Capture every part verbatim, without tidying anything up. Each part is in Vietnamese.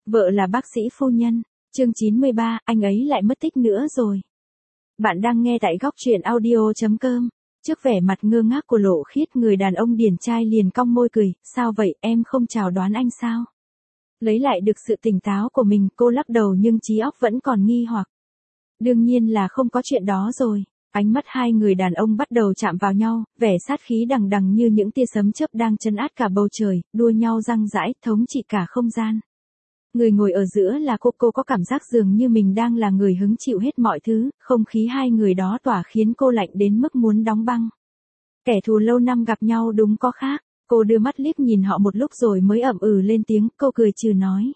Vợ là bác sĩ phu nhân. Chương chín mươi ba, anh ấy lại mất tích nữa rồi. Bạn đang nghe tại góc truyện audio chấm com. Trước vẻ mặt ngơ ngác của Lộ Khiết, người đàn ông điển trai liền cong môi cười, sao vậy, em không chào đón anh sao? Lấy lại được sự tỉnh táo của mình, cô lắc đầu nhưng trí óc vẫn còn nghi hoặc. Đương nhiên là không có chuyện đó rồi. Ánh mắt hai người đàn ông bắt đầu chạm vào nhau, vẻ sát khí đằng đằng như những tia sấm chớp đang trấn át cả bầu trời, đua nhau răng rãi, thống trị cả không gian. Người ngồi ở giữa là cô, cô có cảm giác dường như mình đang là người hứng chịu hết mọi thứ, không khí hai người đó tỏa khiến cô lạnh đến mức muốn đóng băng. Kẻ thù lâu năm gặp nhau đúng có khác, cô đưa mắt liếc nhìn họ một lúc rồi mới ậm ừ lên tiếng, cô cười trừ nói.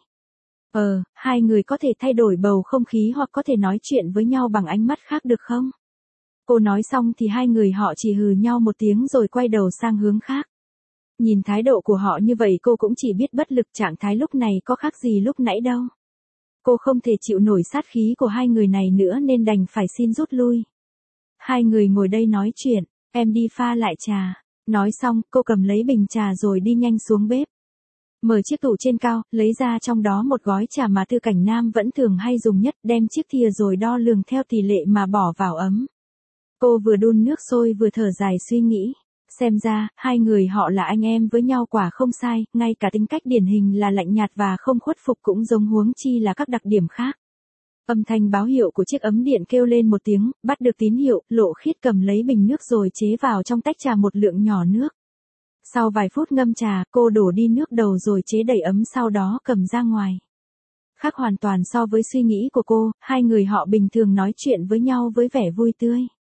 Ờ, hai người có thể thay đổi bầu không khí hoặc có thể nói chuyện với nhau bằng ánh mắt khác được không? Cô nói xong thì hai người họ chỉ hừ nhau một tiếng rồi quay đầu sang hướng khác. Nhìn thái độ của họ như vậy cô cũng chỉ biết bất lực, trạng thái lúc này có khác gì lúc nãy đâu. Cô không thể chịu nổi sát khí của hai người này nữa nên đành phải xin rút lui. Hai người ngồi đây nói chuyện, em đi pha lại trà. Nói xong, cô cầm lấy bình trà rồi đi nhanh xuống bếp. Mở chiếc tủ trên cao, lấy ra trong đó một gói trà mà Tư Cảnh Nam vẫn thường hay dùng nhất, đem chiếc thìa rồi đo lường theo tỷ lệ mà bỏ vào ấm. Cô vừa đun nước sôi vừa thở dài suy nghĩ. Xem ra, hai người họ là anh em với nhau quả không sai, ngay cả tính cách điển hình là lạnh nhạt và không khuất phục cũng giống, huống chi là các đặc điểm khác. Âm thanh báo hiệu của chiếc ấm điện kêu lên một tiếng, bắt được tín hiệu, Lộ Khiết cầm lấy bình nước rồi chế vào trong tách trà một lượng nhỏ nước. Sau vài phút ngâm trà, cô đổ đi nước đầu rồi chế đầy ấm, sau đó cầm ra ngoài. Khác hoàn toàn so với suy nghĩ của cô, hai người họ bình thường nói chuyện với nhau với vẻ vui tươi.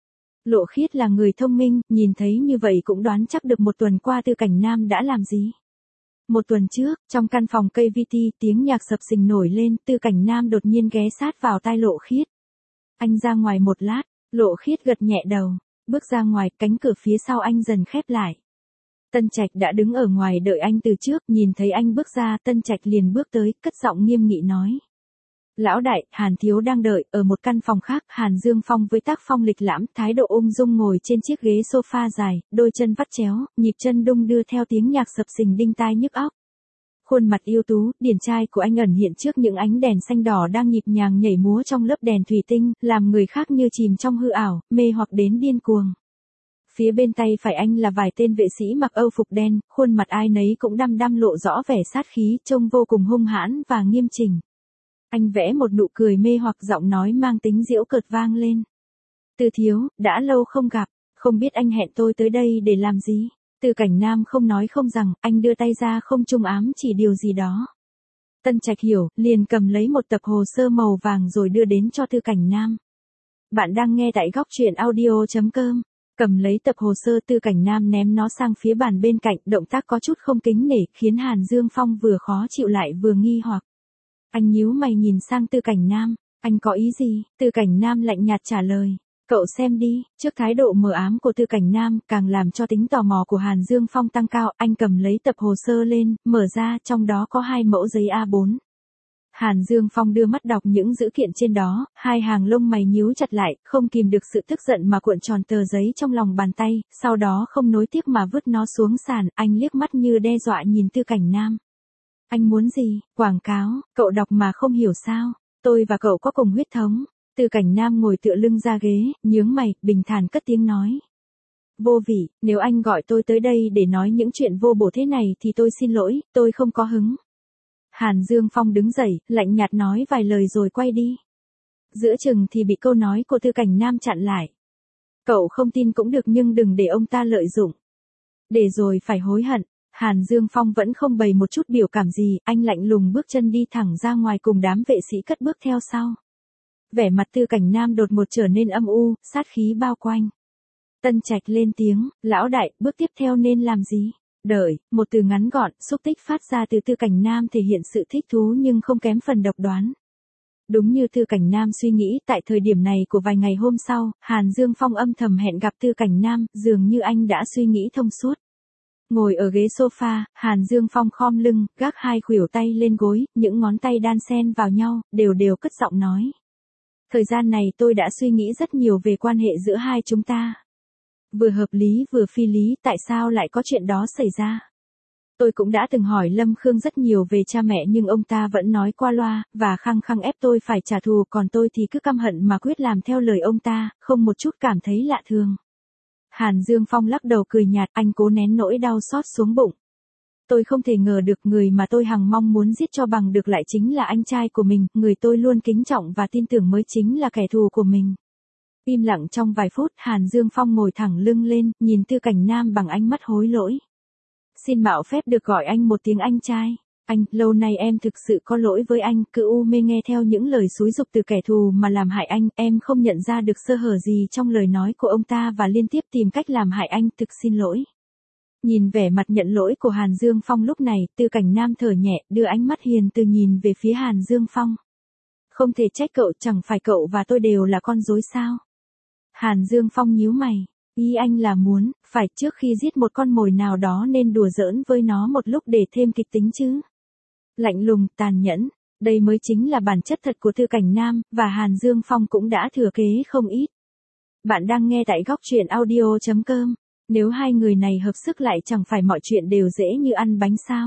Lộ Khiết là người thông minh, nhìn thấy như vậy cũng đoán chắc được một tuần qua Tư Cảnh Nam đã làm gì. Một tuần trước, trong căn phòng ca vê tê, tiếng nhạc sập sình nổi lên, Tư Cảnh Nam đột nhiên ghé sát vào tai Lộ Khiết. Anh ra ngoài một lát, Lộ Khiết gật nhẹ đầu, bước ra ngoài, cánh cửa phía sau anh dần khép lại. Tân Trạch đã đứng ở ngoài đợi anh từ trước, nhìn thấy anh bước ra, Tân Trạch liền bước tới, cất giọng nghiêm nghị nói. Lão đại, Hàn thiếu đang đợi, ở một căn phòng khác, Hàn Dương Phong với tác phong lịch lãm, thái độ ung dung ngồi trên chiếc ghế sofa dài, đôi chân vắt chéo, nhịp chân đung đưa theo tiếng nhạc sập sình đinh tai nhức óc. Khuôn mặt yêu tú, điển trai của anh ẩn hiện trước những ánh đèn xanh đỏ đang nhịp nhàng nhảy múa trong lớp đèn thủy tinh, làm người khác như chìm trong hư ảo, mê hoặc đến điên cuồng. Phía bên tay phải anh là vài tên vệ sĩ mặc âu phục đen, khuôn mặt ai nấy cũng đăm đăm lộ rõ vẻ sát khí, trông vô cùng hung hãn và nghiêm chỉnh. Anh vẽ một nụ cười mê hoặc, giọng nói mang tính giễu cợt vang lên. Tư thiếu, đã lâu không gặp, không biết anh hẹn tôi tới đây để làm gì? Tư Cảnh Nam không nói không rằng, anh đưa tay ra không trung ám chỉ điều gì đó. Tân Trạch hiểu, liền cầm lấy một tập hồ sơ màu vàng rồi đưa đến cho Tư Cảnh Nam. Bạn đang nghe tại góc truyện audio chấm com. Cầm lấy tập hồ sơ, Tư Cảnh Nam ném nó sang phía bàn bên cạnh, động tác có chút không kính nể, khiến Hàn Dương Phong vừa khó chịu lại vừa nghi hoặc. Anh nhíu mày nhìn sang Tư Cảnh Nam, anh có ý gì? Tư Cảnh Nam lạnh nhạt trả lời, cậu xem đi. Trước thái độ mờ ám của Tư Cảnh Nam, càng làm cho tính tò mò của Hàn Dương Phong tăng cao, anh cầm lấy tập hồ sơ lên, mở ra, trong đó có hai mẫu giấy a bốn. Hàn Dương Phong đưa mắt đọc những dữ kiện trên đó, hai hàng lông mày nhíu chặt lại, không kìm được sự tức giận mà cuộn tròn tờ giấy trong lòng bàn tay, sau đó không nối tiếc mà vứt nó xuống sàn, anh liếc mắt như đe dọa nhìn Tư Cảnh Nam. Anh muốn gì? Quảng cáo, cậu đọc mà không hiểu sao? Tôi và cậu có cùng huyết thống. Tư Cảnh Nam ngồi tựa lưng ra ghế, nhướng mày, bình thản cất tiếng nói. Vô vị, nếu anh gọi tôi tới đây để nói những chuyện vô bổ thế này thì tôi xin lỗi, tôi không có hứng. Hàn Dương Phong đứng dậy, lạnh nhạt nói vài lời rồi quay đi. Giữa chừng thì bị câu nói của Tư Cảnh Nam chặn lại. Cậu không tin cũng được nhưng đừng để ông ta lợi dụng. Để rồi phải hối hận. Hàn Dương Phong vẫn không bày một chút biểu cảm gì, anh lạnh lùng bước chân đi thẳng ra ngoài cùng đám vệ sĩ cất bước theo sau. Vẻ mặt Tư Cảnh Nam đột ngột trở nên âm u, sát khí bao quanh. Tân Trạch lên tiếng, lão đại, bước tiếp theo nên làm gì? Đợi, một từ ngắn gọn, xúc tích phát ra từ Tư Cảnh Nam thể hiện sự thích thú nhưng không kém phần độc đoán. Đúng như Tư Cảnh Nam suy nghĩ, tại thời điểm này của vài ngày hôm sau, Hàn Dương Phong âm thầm hẹn gặp Tư Cảnh Nam, dường như anh đã suy nghĩ thông suốt. Ngồi ở ghế sofa, Hàn Dương Phong khom lưng, gác hai khuỷu tay lên gối, những ngón tay đan xen vào nhau, đều đều cất giọng nói. Thời gian này tôi đã suy nghĩ rất nhiều về quan hệ giữa hai chúng ta. Vừa hợp lý vừa phi lý, tại sao lại có chuyện đó xảy ra? Tôi cũng đã từng hỏi Lâm Khương rất nhiều về cha mẹ nhưng ông ta vẫn nói qua loa, và khăng khăng ép tôi phải trả thù, còn tôi thì cứ căm hận mà quyết làm theo lời ông ta, không một chút cảm thấy lạ thường. Hàn Dương Phong lắc đầu cười nhạt, anh cố nén nỗi đau xót xuống bụng. Tôi không thể ngờ được người mà tôi hằng mong muốn giết cho bằng được lại chính là anh trai của mình, người tôi luôn kính trọng và tin tưởng mới chính là kẻ thù của mình. Im lặng trong vài phút, Hàn Dương Phong ngồi thẳng lưng lên, nhìn Tư Cảnh Nam bằng ánh mắt hối lỗi. Xin mạo phép được gọi anh một tiếng anh trai. Anh, lâu nay em thực sự có lỗi với anh, cứ u mê nghe theo những lời xúi giục từ kẻ thù mà làm hại anh, em không nhận ra được sơ hở gì trong lời nói của ông ta và liên tiếp tìm cách làm hại anh, thực xin lỗi. Nhìn vẻ mặt nhận lỗi của Hàn Dương Phong lúc này, Tư Cảnh Nam thở nhẹ, đưa ánh mắt hiền từ nhìn về phía Hàn Dương Phong. Không thể trách cậu, chẳng phải cậu và tôi đều là con rối sao? Hàn Dương Phong nhíu mày. Ý anh là muốn, phải trước khi giết một con mồi nào đó nên đùa giỡn với nó một lúc để thêm kịch tính chứ. Lạnh lùng, tàn nhẫn, đây mới chính là bản chất thật của Tư Cảnh Nam, và Hàn Dương Phong cũng đã thừa kế không ít. Bạn đang nghe tại góc truyện audio chấm com. Nếu hai người này hợp sức lại chẳng phải mọi chuyện đều dễ như ăn bánh sao.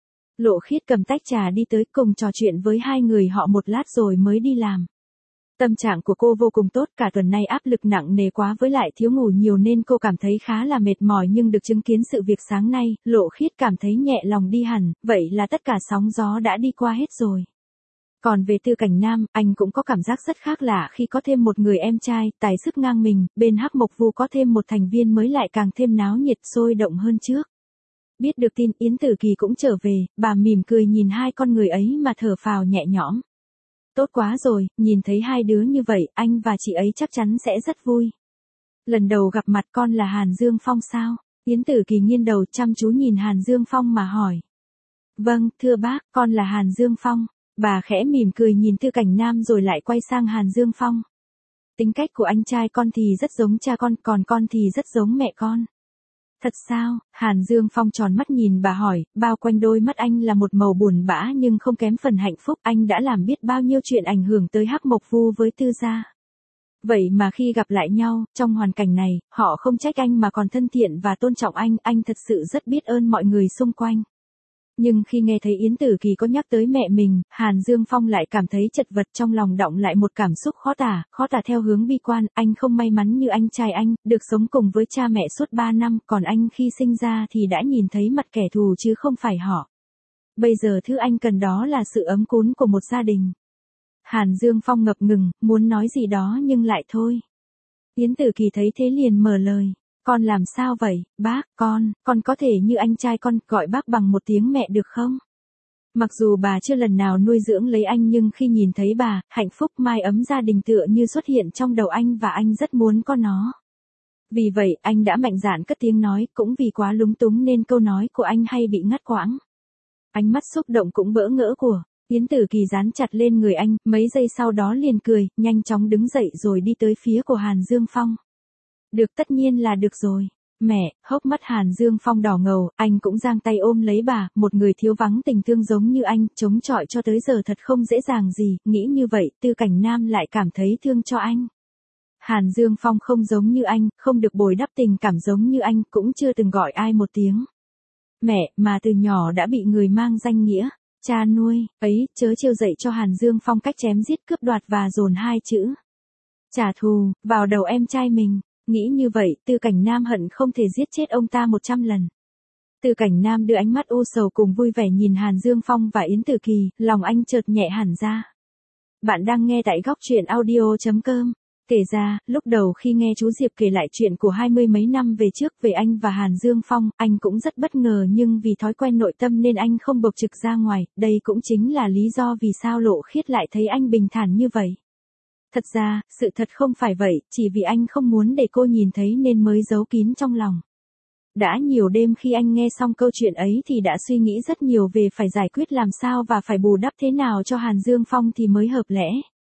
Lộ Khiết cầm tách trà đi tới cùng trò chuyện với hai người họ một lát rồi mới đi làm. Tâm trạng của cô vô cùng tốt, cả tuần nay áp lực nặng nề quá với lại thiếu ngủ nhiều nên cô cảm thấy khá là mệt mỏi, nhưng được chứng kiến sự việc sáng nay, Lộ Khiết cảm thấy nhẹ lòng đi hẳn, vậy là tất cả sóng gió đã đi qua hết rồi. Còn về Tư Cảnh Nam, anh cũng có cảm giác rất khác lạ khi có thêm một người em trai, tài sức ngang mình, bên Hắc Mộc Vu có thêm một thành viên mới lại càng thêm náo nhiệt sôi động hơn trước. Biết được tin Yến Tử Kỳ cũng trở về, bà mỉm cười nhìn hai con người ấy mà thở phào nhẹ nhõm. Tốt quá rồi, nhìn thấy hai đứa như vậy, anh và chị ấy chắc chắn sẽ rất vui. Lần đầu gặp mặt con là Hàn Dương Phong sao? Yến Tử Kỳ nghiêng đầu chăm chú nhìn Hàn Dương Phong mà hỏi. Vâng, thưa bác, con là Hàn Dương Phong. Bà khẽ mỉm cười nhìn Tư Cảnh Nam rồi lại quay sang Hàn Dương Phong. Tính cách của anh trai con thì rất giống cha con, còn con thì rất giống mẹ con. Thật sao? Hàn Dương Phong tròn mắt nhìn bà hỏi, bao quanh đôi mắt anh là một màu buồn bã nhưng không kém phần hạnh phúc, anh đã làm biết bao nhiêu chuyện ảnh hưởng tới Hắc Mộc Vu với Tư gia. Vậy mà khi gặp lại nhau, trong hoàn cảnh này, họ không trách anh mà còn thân thiện và tôn trọng anh, anh thật sự rất biết ơn mọi người xung quanh. Nhưng khi nghe thấy Yến Tử Kỳ có nhắc tới mẹ mình, Hàn Dương Phong lại cảm thấy chật vật, trong lòng đọng lại một cảm xúc khó tả, khó tả theo hướng bi quan, anh không may mắn như anh trai anh, được sống cùng với cha mẹ suốt ba năm, còn anh khi sinh ra thì đã nhìn thấy mặt kẻ thù chứ không phải họ. Bây giờ thứ anh cần đó là sự ấm cúng của một gia đình. Hàn Dương Phong ngập ngừng, muốn nói gì đó nhưng lại thôi. Yến Tử Kỳ thấy thế liền mở lời. Con làm sao vậy, bác, con, con có thể như anh trai con, gọi bác bằng một tiếng mẹ được không? Mặc dù bà chưa lần nào nuôi dưỡng lấy anh nhưng khi nhìn thấy bà, hạnh phúc mai ấm gia đình tựa như xuất hiện trong đầu anh và anh rất muốn có nó. Vì vậy, anh đã mạnh dạn cất tiếng nói, cũng vì quá lúng túng nên câu nói của anh hay bị ngắt quãng. Ánh mắt xúc động cũng bỡ ngỡ của Yến Tử Kỳ dán chặt lên người anh, mấy giây sau đó liền cười, nhanh chóng đứng dậy rồi đi tới phía của Hàn Dương Phong. Được, tất nhiên là được rồi. Mẹ, hốc mắt Hàn Dương Phong đỏ ngầu, anh cũng giang tay ôm lấy bà, một người thiếu vắng tình thương giống như anh, chống chọi cho tới giờ thật không dễ dàng gì, nghĩ như vậy, Tư Cảnh Nam lại cảm thấy thương cho anh. Hàn Dương Phong không giống như anh, không được bồi đắp tình cảm giống như anh, cũng chưa từng gọi ai một tiếng mẹ, mà từ nhỏ đã bị người mang danh nghĩa cha nuôi, ấy, chớ trêu dậy cho Hàn Dương Phong cách chém giết cướp đoạt và dồn hai chữ trả thù vào đầu em trai mình. Nghĩ như vậy, Tư Cảnh Nam hận không thể giết chết ông ta một trăm lần. Tư Cảnh Nam đưa ánh mắt u sầu cùng vui vẻ nhìn Hàn Dương Phong và Yến Tử Kỳ, lòng anh chợt nhẹ hẳn ra. Bạn đang nghe tại góc truyện audio chấm com. Kể ra, lúc đầu khi nghe chú Diệp kể lại chuyện của hai mươi mấy năm về trước về anh và Hàn Dương Phong, anh cũng rất bất ngờ nhưng vì thói quen nội tâm nên anh không bộc trực ra ngoài, đây cũng chính là lý do vì sao Lộ Khiết lại thấy anh bình thản như vậy. Thật ra, sự thật không phải vậy, chỉ vì anh không muốn để cô nhìn thấy nên mới giấu kín trong lòng. Đã nhiều đêm khi anh nghe xong câu chuyện ấy thì đã suy nghĩ rất nhiều về phải giải quyết làm sao và phải bù đắp thế nào cho Hàn Dương Phong thì mới hợp lẽ.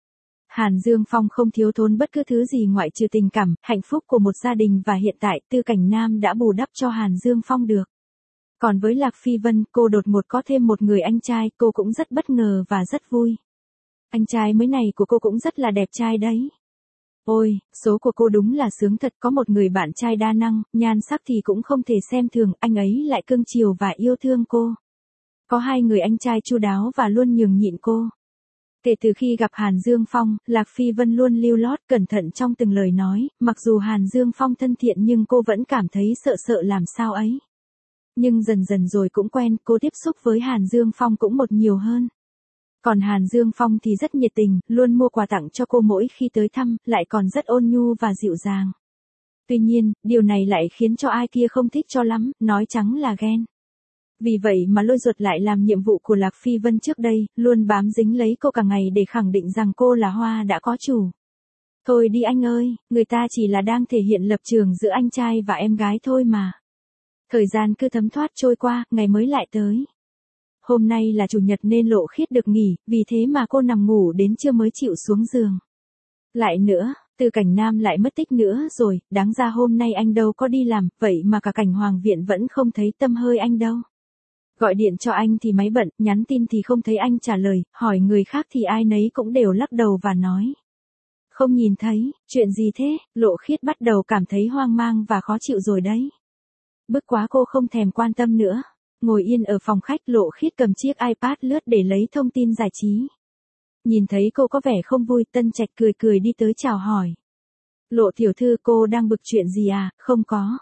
Hàn Dương Phong không thiếu thốn bất cứ thứ gì ngoại trừ tình cảm, hạnh phúc của một gia đình và hiện tại Tư Cảnh Nam đã bù đắp cho Hàn Dương Phong được. Còn với Lạc Phi Vân, cô đột ngột có thêm một người anh trai, cô cũng rất bất ngờ và rất vui. Anh trai mới này của cô cũng rất là đẹp trai đấy. Ôi, số của cô đúng là sướng thật, có một người bạn trai đa năng, nhan sắc thì cũng không thể xem thường, anh ấy lại cưng chiều và yêu thương cô. Có hai người anh trai chu đáo và luôn nhường nhịn cô. Kể từ khi gặp Hàn Dương Phong, Lạc Phi Vân luôn lưu lót cẩn thận trong từng lời nói, mặc dù Hàn Dương Phong thân thiện nhưng cô vẫn cảm thấy sợ sợ làm sao ấy. Nhưng dần dần rồi cũng quen, cô tiếp xúc với Hàn Dương Phong cũng một nhiều hơn. Còn Hàn Dương Phong thì rất nhiệt tình, luôn mua quà tặng cho cô mỗi khi tới thăm, lại còn rất ôn nhu và dịu dàng. Tuy nhiên, điều này lại khiến cho ai kia không thích cho lắm, nói trắng là ghen. Vì vậy mà lôi ruột lại làm nhiệm vụ của Lạc Phi Vân trước đây, luôn bám dính lấy cô cả ngày để khẳng định rằng cô là hoa đã có chủ. Thôi đi anh ơi, người ta chỉ là đang thể hiện lập trường giữa anh trai và em gái thôi mà. Thời gian cứ thấm thoát trôi qua, ngày mới lại tới. Hôm nay là chủ nhật nên Lộ Khiết được nghỉ, vì thế mà cô nằm ngủ đến trưa mới chịu xuống giường. Lại nữa, Từ Cảnh Nam lại mất tích nữa rồi, đáng ra hôm nay anh đâu có đi làm, vậy mà cả Cảnh Hoàng Viện vẫn không thấy tăm hơi anh đâu. Gọi điện cho anh thì máy bận, nhắn tin thì không thấy anh trả lời, hỏi người khác thì ai nấy cũng đều lắc đầu và nói. Không nhìn thấy, chuyện gì thế, Lộ Khiết bắt đầu cảm thấy hoang mang và khó chịu rồi đấy. Bức quá cô không thèm quan tâm nữa. Ngồi yên ở phòng khách, Lộ Khiết cầm chiếc iPad lướt để lấy thông tin giải trí. Nhìn thấy cô có vẻ không vui, Tân Trạch cười cười đi tới chào hỏi. Lộ tiểu thư, cô đang bực chuyện gì à? Không có.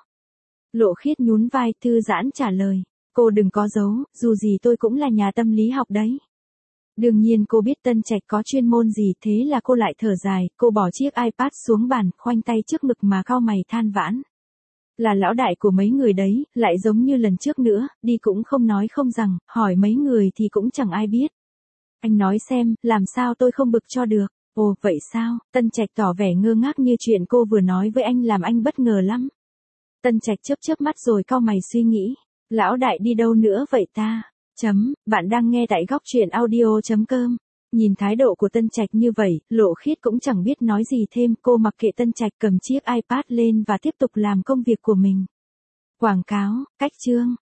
Lộ Khiết nhún vai thư giãn trả lời. Cô đừng có giấu, dù gì tôi cũng là nhà tâm lý học đấy. Đương nhiên cô biết Tân Trạch có chuyên môn gì, thế là cô lại thở dài, cô bỏ chiếc iPad xuống bàn, khoanh tay trước ngực mà cau mày than vãn. Là lão đại của mấy người đấy, lại giống như lần trước nữa, đi cũng không nói không rằng, hỏi mấy người thì cũng chẳng ai biết. Anh nói xem, làm sao tôi không bực cho được. Ồ, vậy sao? Tân Trạch tỏ vẻ ngơ ngác như chuyện cô vừa nói với anh làm anh bất ngờ lắm. Tân Trạch chớp chớp mắt rồi cau mày suy nghĩ. Lão đại đi đâu nữa vậy ta? Chấm, bạn đang nghe tại góc truyện audio chấm com. Nhìn thái độ của Tân Trạch như vậy, Lộ Khiết cũng chẳng biết nói gì thêm, cô mặc kệ Tân Trạch cầm chiếc iPad lên và tiếp tục làm công việc của mình. Quảng cáo, cách chương.